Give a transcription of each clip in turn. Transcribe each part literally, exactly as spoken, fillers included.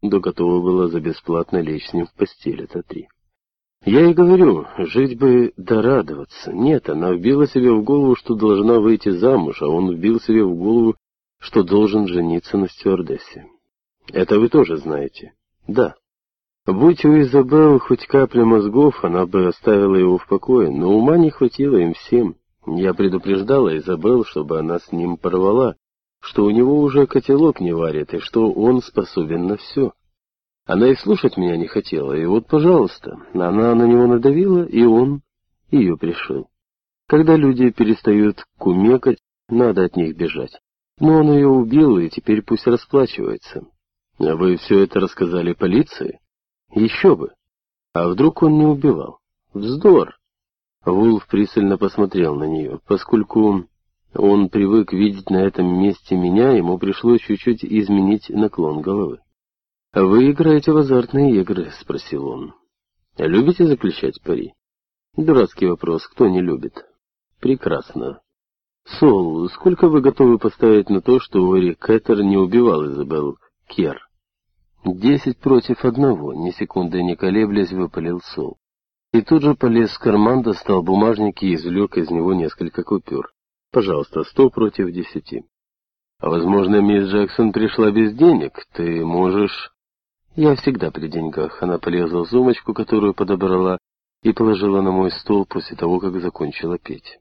секунду готова была за бесплатно лечь с ним в постель, это три. Я и говорю, жить бы да радоваться. Нет, она вбила себе в голову, что должна выйти замуж, а он вбил себе в голову, что должен жениться на стюардессе. Это вы тоже знаете? Да. Будь у Изабеллы хоть капля мозгов, она бы оставила его в покое, но ума не хватило им всем. Я предупреждала Изабеллу, чтобы она с ним порвала, что у него уже котелок не варит, и что он способен на все. Она и слушать меня не хотела, и вот, пожалуйста, она на него надавила, и он ее пришил. Когда люди перестают кумекать, надо от них бежать. Но он ее убил, и теперь пусть расплачивается. А вы все это рассказали полиции? Еще бы. А вдруг он не убивал? Вздор. Вулф пристально посмотрел на нее. Поскольку он привык видеть на этом месте меня, ему пришлось чуть-чуть изменить наклон головы. «Вы играете в азартные игры?» — спросил он. «Любите заключать пари?» «Дурацкий вопрос. Кто не любит?» «Прекрасно. Сол, сколько вы готовы поставить на то, что Уэри Кэтер не убивал Изабелл Кер?» «Десять против одного», — ни секунды не колеблясь, выпалил Сол. И тут же полез в карман, достал бумажник и извлек из него несколько купюр. «Пожалуйста, сто против десяти». «А возможно, мисс Джексон пришла без денег? Ты можешь...» «Я всегда при деньгах». Она полезла в сумочку, которую подобрала, и положила на мой стол после того, как закончила петь.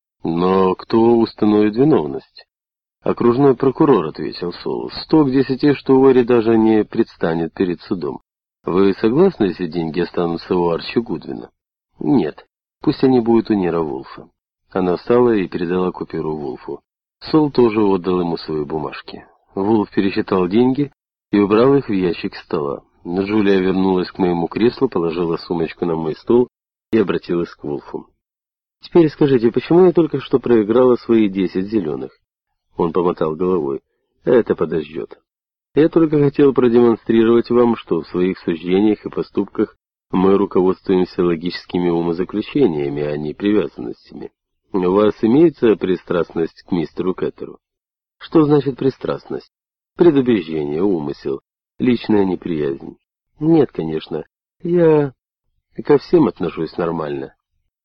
«Но кто установит виновность?» «Окружной прокурор», — ответил Сол. «Сто к десяти, что Уэри даже не предстанет перед судом. Вы согласны, если деньги останутся у Арчи Гудвина?» «Нет. Пусть они будут у Нира Вулфа». Она встала и передала купюру Вулфу. Сол тоже отдал ему свои бумажки. Вулф пересчитал деньги и убрал их в ящик стола. Джулия вернулась к моему креслу, положила сумочку на мой стол и обратилась к Вулфу. «Теперь скажите, почему я только что проиграла свои десять зеленых?» Он помотал головой. «Это подождет. Я только хотел продемонстрировать вам, что в своих суждениях и поступках мы руководствуемся логическими умозаключениями, а не привязанностями. У вас имеется пристрастность к мистеру Кэтеру?» «Что значит пристрастность?» «Предубеждение, умысел, личная неприязнь». «Нет, конечно. Я ко всем отношусь нормально».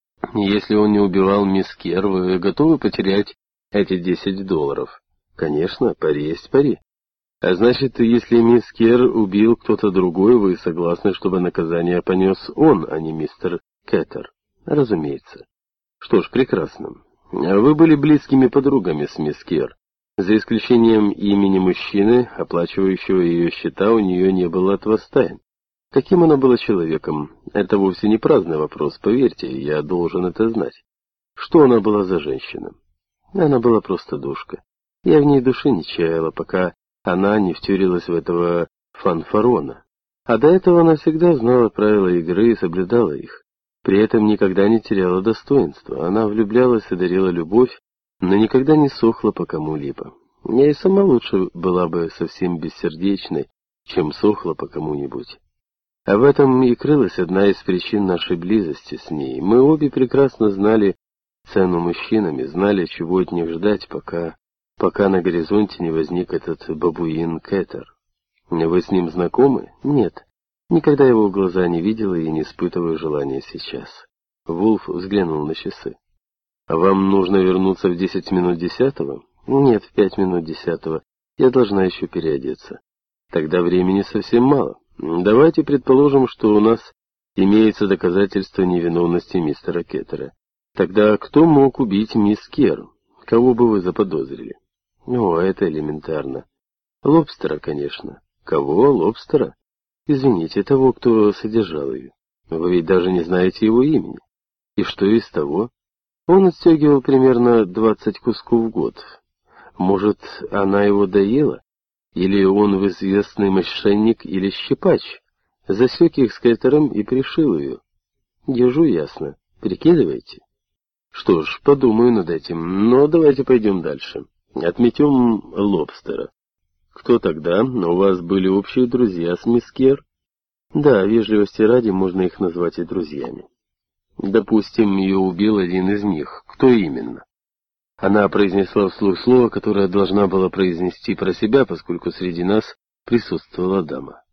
«Если он не убивал мисс Кер, вы готовы потерять эти десять долларов?» «Конечно, пари есть пари». «А значит, если мисс Кер убил кто-то другой, вы согласны, чтобы наказание понес он, а не мистер Кэтер?» «Разумеется». «Что ж, прекрасно. Вы были близкими подругами с мисс Кер. За исключением имени мужчины, оплачивающего ее счета, у нее не было от вас тайн. Каким она была человеком? Это вовсе не праздный вопрос, поверьте, я должен это знать. Что она была за женщина?» «Она была просто душка. Я в ней души не чаяла, пока она не втюрилась в этого фанфарона. А до этого она всегда знала правила игры и соблюдала их. При этом никогда не теряла достоинства. Она влюблялась и дарила любовь, но никогда не сохла по кому-либо. Я и сама лучше была бы совсем бессердечной, чем сохла по кому-нибудь. А в этом и крылась одна из причин нашей близости с ней. Мы обе прекрасно знали цену мужчинами, знали, чего от них ждать, пока, пока на горизонте не возник этот бабуин Кэтер. Вы с ним знакомы? Нет. Никогда его в глаза не видела и не испытываю желания сейчас. Вулф взглянул на часы. «А вам нужно вернуться в десять минут десятого?» «Нет, в пять минут десятого. Я должна еще переодеться». «Тогда времени совсем мало. Давайте предположим, что у нас имеется доказательство невиновности мистера Кеттера. Тогда кто мог убить мисс Кер? Кого бы вы заподозрили?» «О, это элементарно. Лобстера, конечно». «Кого? Лобстера?» «Извините, того, кто содержал ее. Вы ведь даже не знаете его имени. И что из того? Он отстегивал примерно двадцать кусков в год. Может, она его доела? Или он известный мошенник или щипач? Засек их с Кэтером и пришил ее. Держу ясно. Прикидывайте?» «Что ж, подумаю над этим, но давайте пойдем дальше. Отметем Лобстера. Кто тогда? У вас были общие друзья с мисс Кер?» «Да, вежливости ради можно их назвать и друзьями». «Допустим, ее убил один из них. Кто именно?» Она произнесла вслух слово, которое должна была произнести про себя, поскольку среди нас присутствовала дама.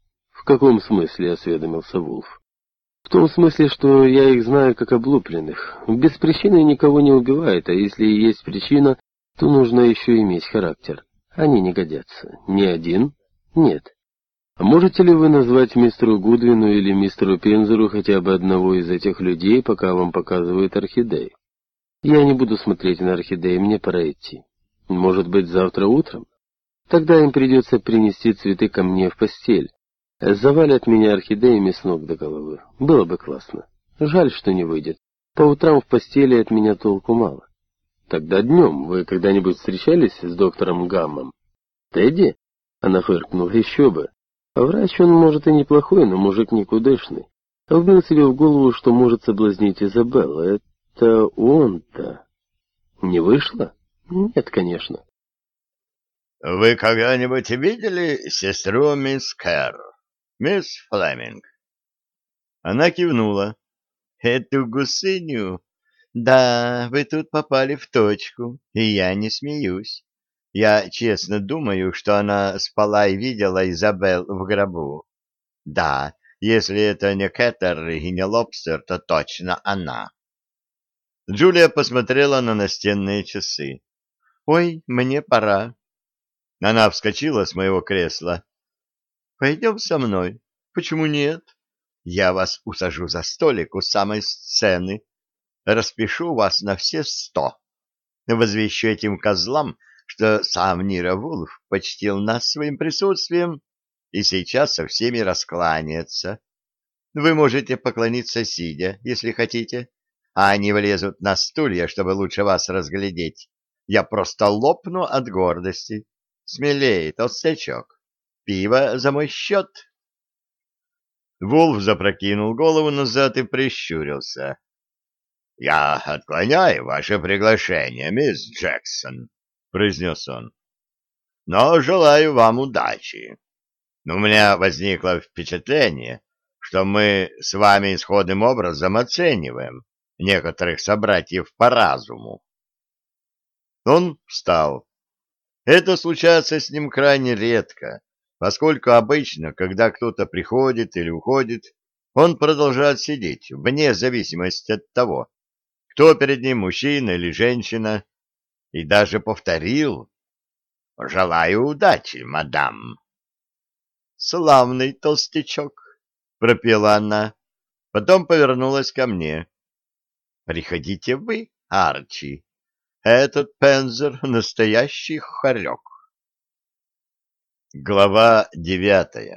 «В каком смысле?» — осведомился Вулф. «В том смысле, что я их знаю как облупленных. Без причины никого не убивает, а если и есть причина, то нужно еще иметь характер. Они не годятся. Ни один? Нет. Можете ли вы назвать мистеру Гудвину или мистеру Пензеру хотя бы одного из этих людей, пока вам показывают орхидеи? Я не буду смотреть на орхидеи, мне пора идти. Может быть, завтра утром? Тогда им придется принести цветы ко мне в постель. Завалят меня орхидеями с ног до головы. Было бы классно. Жаль, что не выйдет. По утрам в постели от меня толку мало. Тогда днем вы когда-нибудь встречались с доктором Гаммом? Тедди? Она фыркнула. Еще бы. Врач он, может, и неплохой, но мужик никудышный. Вбил себе в голову, что может соблазнить Изабеллу. Это он-то. Не вышло? Нет, конечно. Вы когда-нибудь видели сестру мисс Кэр? Мисс Флеминг? Она кивнула. Эту гусыню? Да, вы тут попали в точку, и я не смеюсь. Я честно думаю, что она спала и видела Изабелл в гробу. Да, если это не Кэтер и не Лобстер, то точно она. Джулия посмотрела на настенные часы. «Ой, мне пора». Она вскочила с моего кресла. «Пойдем со мной. Почему нет? Я вас усажу за столик у самой сцены. Распишу вас на все сто. Возвещу этим козлам, что сам Ниро Вулф почтил нас своим присутствием и сейчас со всеми раскланяется. Вы можете поклониться сидя, если хотите, а они влезут на стулья, чтобы лучше вас разглядеть. Я просто лопну от гордости. Смелее, толстячок. Пиво за мой счет». Вулф запрокинул голову назад и прищурился. — Я отклоняю ваше приглашение, мисс Джексон, — произнес он. — Но желаю вам удачи. У меня возникло впечатление, что мы с вами сходным образом оцениваем некоторых собратьев по разуму. Он встал. Это случается с ним крайне редко, поскольку обычно, когда кто-то приходит или уходит, он продолжает сидеть, вне зависимости от того, кто перед ним, мужчина или женщина, и даже повторил: «Желаю удачи, мадам». «Славный толстячок», — пропела она, потом повернулась ко мне. «Приходите вы, Арчи. Этот Пензер — настоящий хорек». Глава девятая.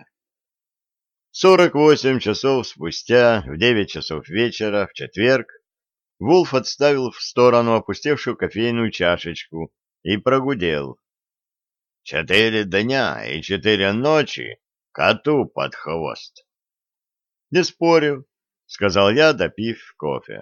Сорок восемь часов спустя, в девять часов вечера, в четверг, Вулф отставил в сторону опустевшую кофейную чашечку и прогудел: «Четыре дня и четыре ночи коту под хвост». «Не спорю», — сказал я, допив кофе.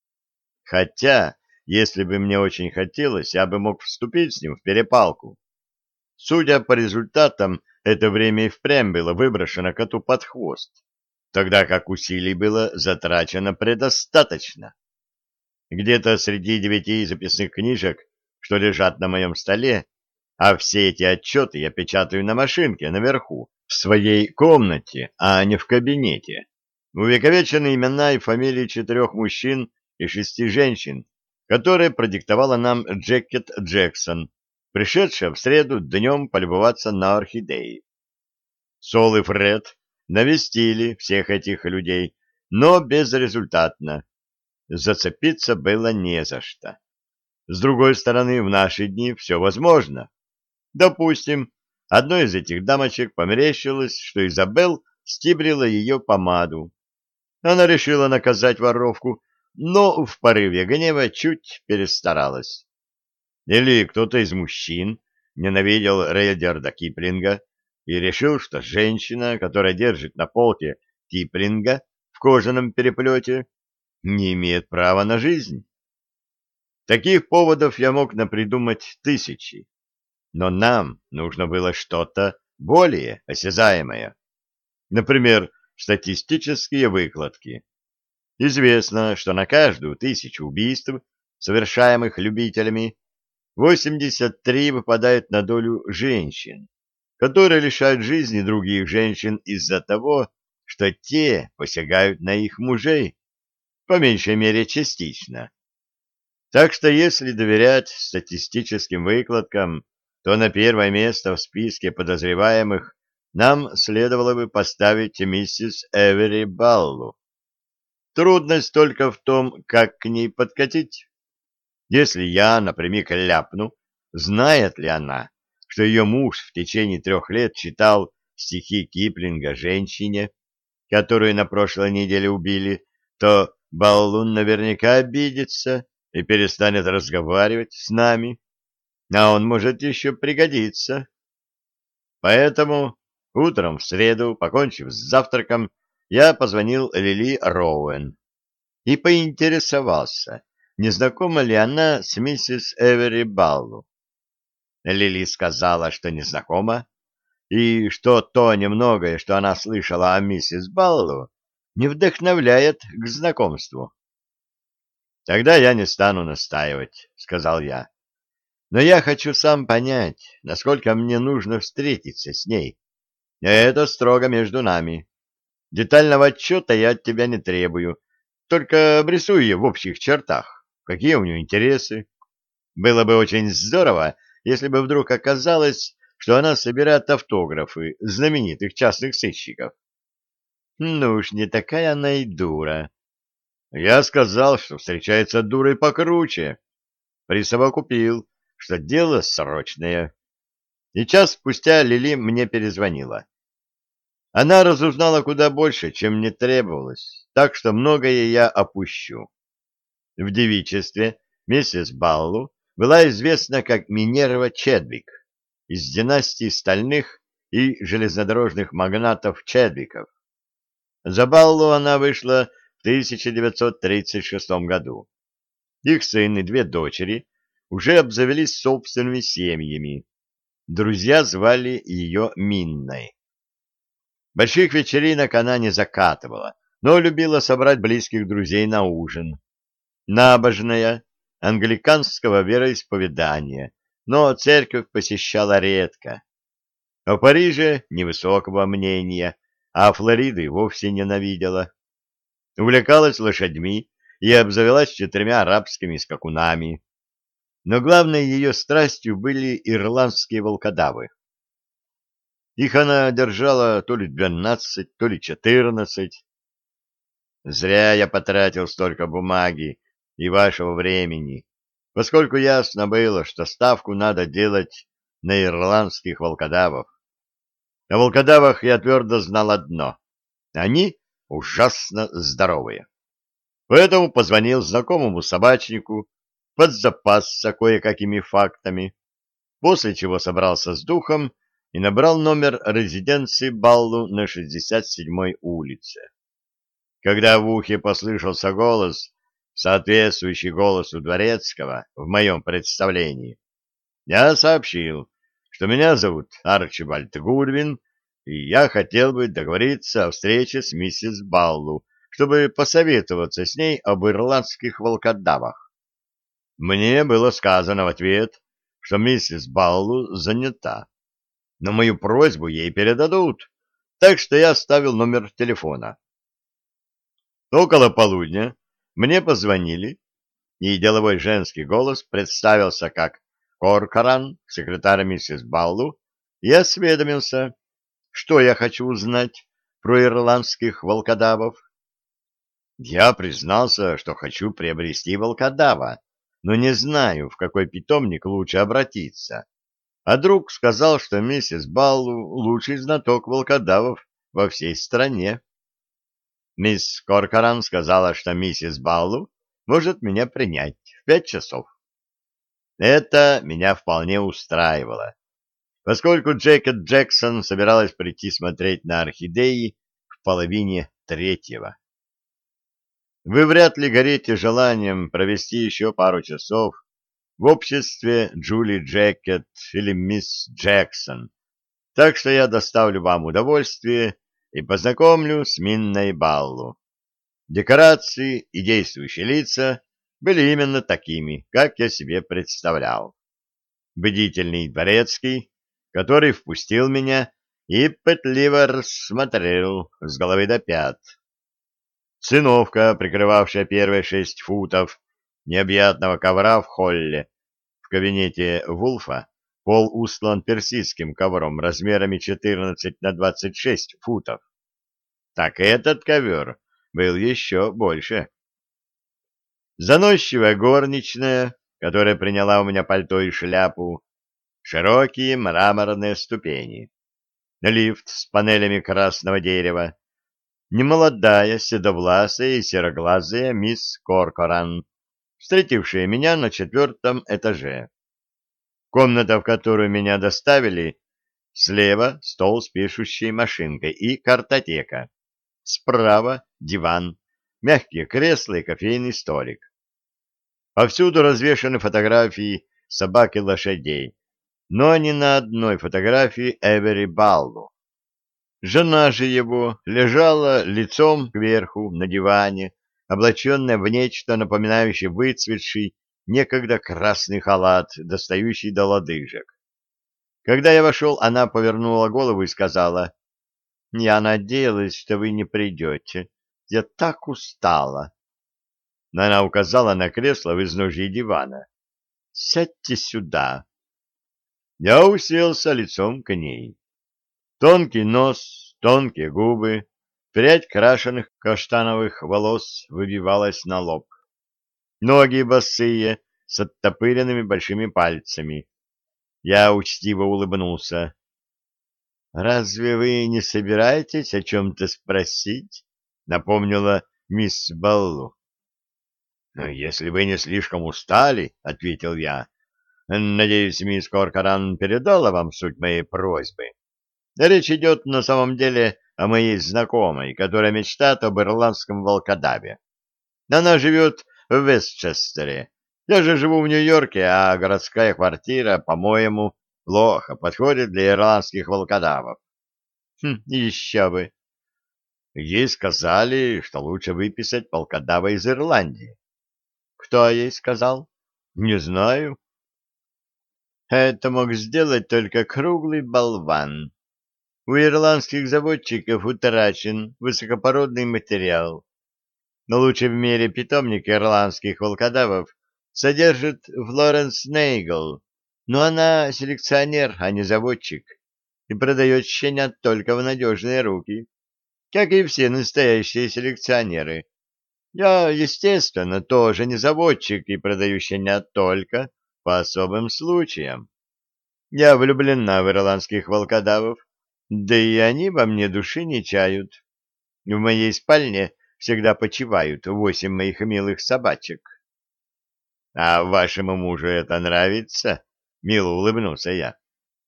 «Хотя, если бы мне очень хотелось, я бы мог вступить с ним в перепалку. Судя по результатам, это время и впрямь было выброшено коту под хвост, тогда как усилий было затрачено предостаточно. Где-то среди девяти записных книжек, что лежат на моем столе, а все эти отчеты я печатаю на машинке наверху, в своей комнате, а не в кабинете, увековечены имена и фамилии четырех мужчин и шести женщин, которые продиктовала нам Джекет Джексон, пришедшая в среду днем полюбоваться на орхидеи. Сол и Фред навестили всех этих людей, но безрезультатно. Зацепиться было не за что. С другой стороны, в наши дни все возможно. Допустим, одной из этих дамочек померещилось, что Изабелл стибрила ее помаду. Она решила наказать воровку, но в порыве гнева чуть перестаралась. Или кто-то из мужчин ненавидел Рейдерда Киплинга и решил, что женщина, которая держит на полке Киплинга в кожаном переплете, не имеет права на жизнь. Таких поводов я мог напридумать тысячи, но нам нужно было что-то более осязаемое. Например, статистические выкладки. Известно, что на каждую тысячу убийств, совершаемых любителями, восемьдесят три выпадают на долю женщин. которые лишают жизни других женщин из-за того, что те посягают на их мужей, по меньшей мере частично. Так что если доверять статистическим выкладкам, то на первое место в списке подозреваемых нам следовало бы поставить миссис Эвери Баллу. Трудность только в том, как к ней подкатить. Если я напрямик ляпну, знает ли она, что ее муж в течение трех лет читал стихи Киплинга женщине, которую на прошлой неделе убили, то Баллун наверняка обидится и перестанет разговаривать с нами, а он может еще пригодиться. Поэтому утром в среду, покончив с завтраком, я позвонил Лили Роуэн и поинтересовался, не знакома ли она с миссис Эвери Баллу. Лили сказала, что не знакома, и что то немногое, что она слышала о миссис Баллу, не вдохновляет к знакомству. «Тогда я не стану настаивать», — сказал я. «Но я хочу сам понять, насколько мне нужно встретиться с ней. Это строго между нами. Детального отчета я от тебя не требую, только обрисуй ее в общих чертах, какие у нее интересы. Было бы очень здорово, если бы вдруг оказалось, что она собирает автографы знаменитых частных сыщиков». «Ну уж не такая она и дура». Я сказал, что встречается дурой покруче. Присовокупил, что дело срочное. И час спустя Лили мне перезвонила. Она разузнала куда больше, чем мне требовалось, так что многое я опущу. В девичестве миссис Баллу была известна как Минерва Чедвик из династии стальных и железнодорожных магнатов Чедвиков. За Баллу она вышла в тысяча девятьсот тридцать шестом году. Их сын и две дочери уже обзавелись собственными семьями. Друзья звали ее Минной. Больших вечеринок она не закатывала, но любила собрать близких друзей на ужин. Набожная, англиканского вероисповедания, но церковь посещала редко. О Париже невысокого мнения, а Флориды вовсе ненавидела. Увлекалась лошадьми и обзавелась четырьмя арабскими скакунами. Но главной ее страстью были ирландские волкодавы. Их она держала то ли двенадцать, то ли четырнадцать. Зря я потратил столько бумаги и вашего времени, поскольку ясно было, что ставку надо делать на ирландских волкодавов. О волкодавах я твердо знал одно — они ужасно здоровые. Поэтому позвонил знакомому собачнику, подзапасся кое-какими фактами, после чего собрался с духом и набрал номер резиденции Баллу на шестьдесят седьмой улице. Когда в ухе послышался голос, соответствующий голосу Дворецкого в моем представлении, я сообщил, что меня зовут Арчибальд Гудвин, и я хотел бы договориться о встрече с миссис Баллу, чтобы посоветоваться с ней об ирландских волкодавах. Мне было сказано в ответ, что миссис Баллу занята, но мою просьбу ей передадут, так что я оставил номер телефона. Около полудня мне позвонили, и деловой женский голос представился как Коркоран, секретарь миссис Баллу, и осведомился, что я хочу узнать про ирландских волкодавов. Я признался, что хочу приобрести волкодава, но не знаю, в какой питомник лучше обратиться. А друг сказал, что миссис Баллу лучший знаток волкодавов во всей стране. Мисс Коркоран сказала, что миссис Баллу может меня принять в пять часов. Это меня вполне устраивало, поскольку Джекет Джексон собиралась прийти смотреть на орхидеи в половине третьего. Вы вряд ли горите желанием провести еще пару часов в обществе Джули Джекет или мисс Джексон, так что я доставлю вам удовольствие и познакомлю с Минной Баллу. Декорации и действующие лица были именно такими, как я себе представлял. Бдительный дворецкий, который впустил меня и пытливо рассмотрел с головы до пят. Циновка, прикрывавшая первые шесть футов необъятного ковра в холле, в кабинете Вулфа, пол устлан персидским ковром размерами четырнадцать на двадцать шесть футов. Так этот ковер был еще больше. Заносчивая горничная, которая приняла у меня пальто и шляпу, широкие мраморные ступени, лифт с панелями красного дерева, немолодая, седовласая и сероглазая мисс Коркоран, встретившая меня на четвертом этаже. Комната, в которую меня доставили, слева стол с пишущей машинкой и картотека, справа диван, мягкие кресла и кофейный столик. Повсюду развешаны фотографии собак и лошадей, но ни на одной фотографии Эвери Баллу. Жена же его лежала лицом кверху на диване, облаченная в нечто напоминающее выцветший некогда красный халат, достающий до лодыжек. Когда я вошел, она повернула голову и сказала: «Я надеялась, что вы не придете. Я так устала». Но она указала на кресло в изножье дивана. «Сядьте сюда». Я уселся лицом к ней. Тонкий нос, тонкие губы, прядь крашеных каштановых волос выбивалась на лоб. Ноги босые, с оттопыренными большими пальцами. Я учтиво улыбнулся. «Разве вы не собираетесь о чем-то спросить?» — напомнила мисс Баллу. «Если вы не слишком устали», — ответил я. «Надеюсь, мисс Коркоран передала вам суть моей просьбы. Речь идет на самом деле о моей знакомой, которая мечтает об ирландском волкодаве. Она живет в Вестчестере. Я же живу в Нью-Йорке, а городская квартира, по-моему, плохо подходит для ирландских волкодавов». «Хм, еще бы». Ей сказали, что лучше выписать волкодава из Ирландии. «Кто ей сказал?» «Не знаю». «Это мог сделать только круглый болван. У ирландских заводчиков утрачен высокопородный материал. Но лучший в мире питомник ирландских волкодавов содержит Флоренс Нейгл, но она селекционер, а не заводчик, и продает щенят только в надежные руки, как и все настоящие селекционеры. Я, естественно, тоже не заводчик и продаю щенят только по особым случаям. Я влюблена в ирландских волкодавов, да и они во мне души не чают. В моей спальне всегда почивают восемь моих милых собачек». «А вашему мужу это нравится?» — мило улыбнулся я.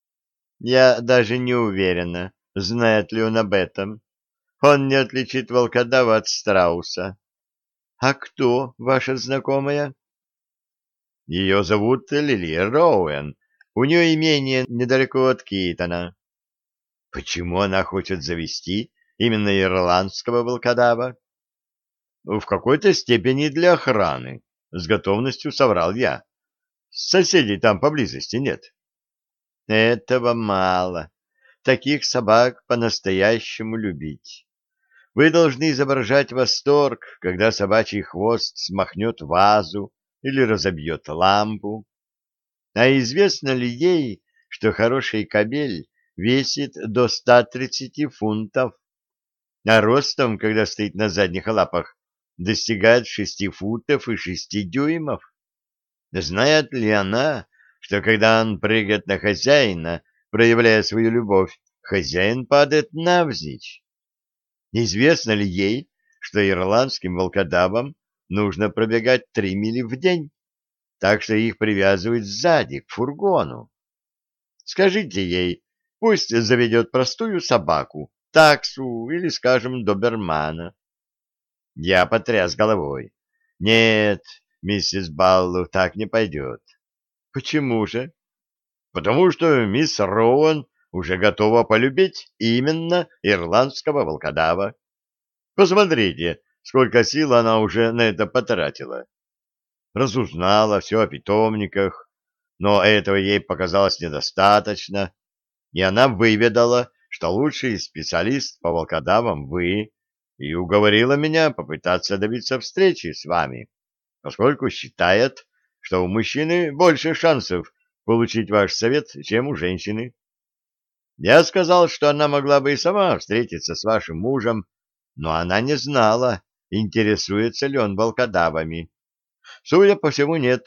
«Я даже не уверена, знает ли он об этом. Он не отличит волкодава от страуса. А кто ваша знакомая?» «Ее зовут Лили Роуэн. У нее имение недалеко от Кейтона». «Почему она хочет завести именно ирландского волкодава?» «В какой-то степени для охраны», — с готовностью соврал я. «Соседей там поблизости нет». «Этого мало. Таких собак по-настоящему любить. Вы должны изображать восторг, когда собачий хвост смахнет вазу или разобьет лампу. А известно ли ей, что хороший кобель весит до ста тридцати фунтов, а ростом, когда стоит на задних лапах, достигает шести футов и шести дюймов? Знает ли она, что когда он прыгает на хозяина, проявляя свою любовь, хозяин падает навзничь? Известно ли ей, что ирландским волкодавам нужно пробегать три мили в день, так что их привязывают сзади к фургону? Скажите ей, пусть заведет простую собаку, таксу или, скажем, добермана. Я потряс головой. Нет, миссис Баллу, так не пойдет. Почему же? Потому что мисс Роуэн уже готова полюбить именно ирландского волкодава. Посмотрите, сколько сил она уже на это потратила. Разузнала все о питомниках, но этого ей показалось недостаточно. и она выведала, что лучший специалист по волкодавам вы, и уговорила меня попытаться добиться встречи с вами, поскольку считает, что у мужчины больше шансов получить ваш совет, чем у женщины. Я сказал, что она могла бы и сама встретиться с вашим мужем, но она не знала, интересуется ли он волкодавами. Судя по всему, нет.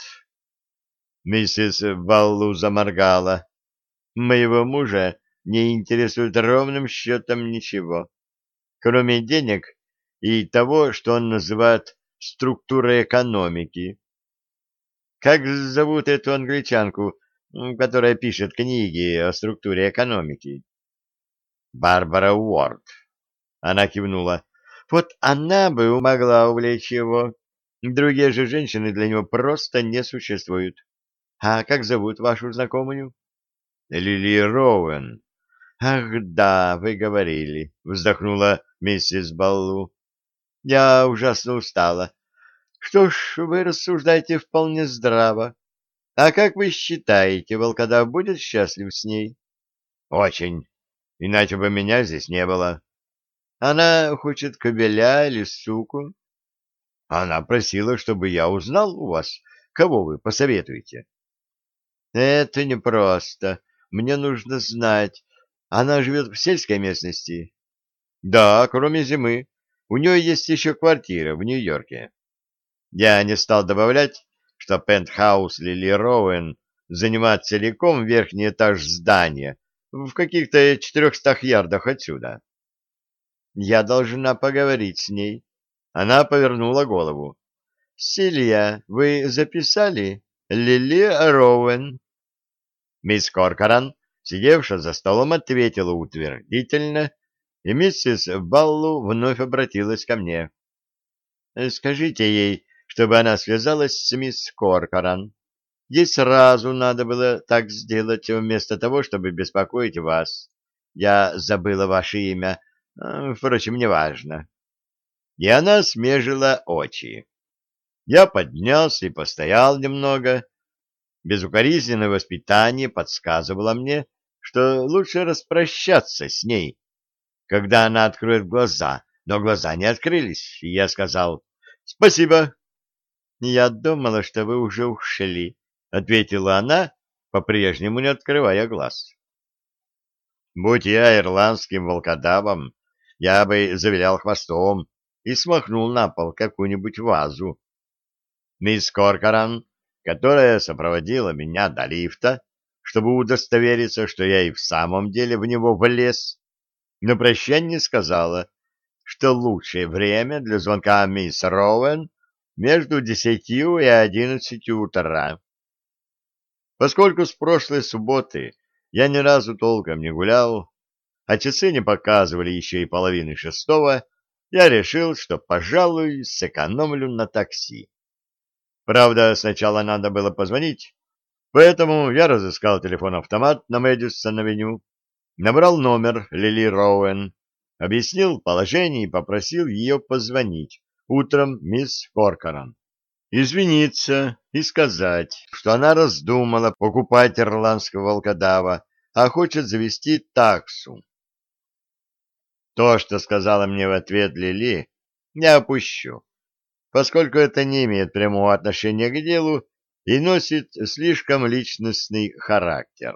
Миссис Баллу заморгала. Моего мужа не интересует ровным счетом ничего, кроме денег и того, что он называет структурой экономики. Как зовут эту англичанку, которая пишет книги о структуре экономики? Барбара Уорд. Она кивнула. Вот она бы могла увлечь его. Другие же женщины для него просто не существуют. А как зовут вашу знакомую? Лили Роуэн. Ах, да, вы говорили, вздохнула миссис Баллу. Я ужасно устала. Что ж, вы рассуждаете вполне здраво. А как вы считаете, волкодав будет счастлив с ней? Очень. Иначе бы меня здесь не было. Она хочет кобеля или суку? Она просила, чтобы я узнал у вас, кого вы посоветуете. Это непросто. Мне нужно знать. Она живет в сельской местности? Да, кроме зимы. У нее есть еще квартира в Нью-Йорке. Я не стал добавлять, что пентхаус Лили Роуэн занимает целиком верхний этаж здания в каких-то четырехстах ярдах отсюда. Я должна поговорить с ней. Она повернула голову. Силья, вы записали? Лили Роуэн. Мисс Коркоран, сидевшая за столом, ответила утвердительно, и миссис Баллу вновь обратилась ко мне. Скажите ей, чтобы она связалась с мисс Коркоран. Ей сразу надо было так сделать, вместо того, чтобы беспокоить вас. Я забыла ваше имя. Впрочем, неважно. И она смежила очи. Я поднялся и постоял немного. Безукоризненное воспитание подсказывало мне, что лучше распрощаться с ней, когда она откроет глаза, но глаза не открылись, и я сказал «Спасибо». «Я думала, что вы уже ушли», — ответила она, по-прежнему не открывая глаз. Будь я ирландским волкодавом, я бы завилял хвостом и смахнул на пол какую-нибудь вазу. Мисс Коркоран, которая сопроводила меня до лифта, чтобы удостовериться, что я и в самом деле в него влез, на прощание сказала, что лучшее время для звонка мисс Роуэн между десятью и одиннадцатью утра. Поскольку с прошлой субботы я ни разу толком не гулял, а часы не показывали еще и половины шестого, я решил, что, пожалуй, сэкономлю на такси. Правда, сначала надо было позвонить, поэтому я разыскал телефон-автомат на Мэдисон-авеню, набрал номер Лили Роуэн, объяснил положение и попросил ее позвонить утром мисс Коркоран, извиниться и сказать, что она раздумала покупать ирландского волкодава, а хочет завести таксу. То, что сказала мне в ответ Лили, я опущу, поскольку это не имеет прямого отношения к делу и носит слишком личностный характер.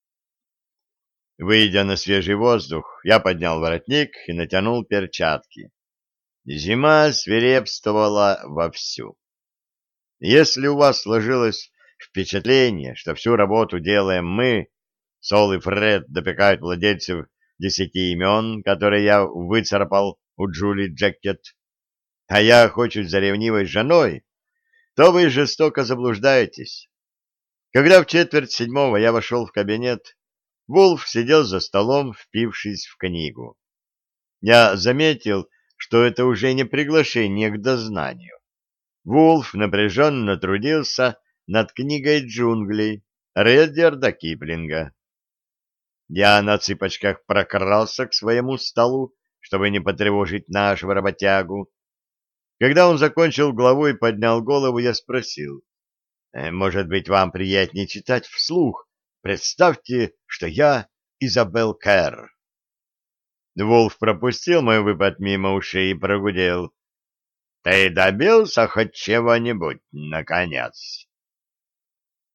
Выйдя на свежий воздух, я поднял воротник и натянул перчатки. Зима свирепствовала вовсю. Если у вас сложилось впечатление, что всю работу делаем мы, Сол и Фред допекают владельцев десяти имен, которые я выцарапал у Джули Джекет, а я охочусь за ревнивой женой, то вы жестоко заблуждаетесь. Когда в четверть седьмого я вошел в кабинет, Вулф сидел за столом, впившись в книгу. Я заметил, что это уже не приглашение к дознанию. Вулф напряженно трудился над книгой джунглей Редьярда Киплинга. Я на цыпочках прокрался к своему столу, чтобы не потревожить нашего работягу. Когда он закончил главу и поднял голову, я спросил: «Может быть, вам приятнее читать вслух? Представьте, что я Изабел Кэр. Вулф пропустил мой выпад мимо ушей и прогудел. — Ты добился хоть чего-нибудь, наконец?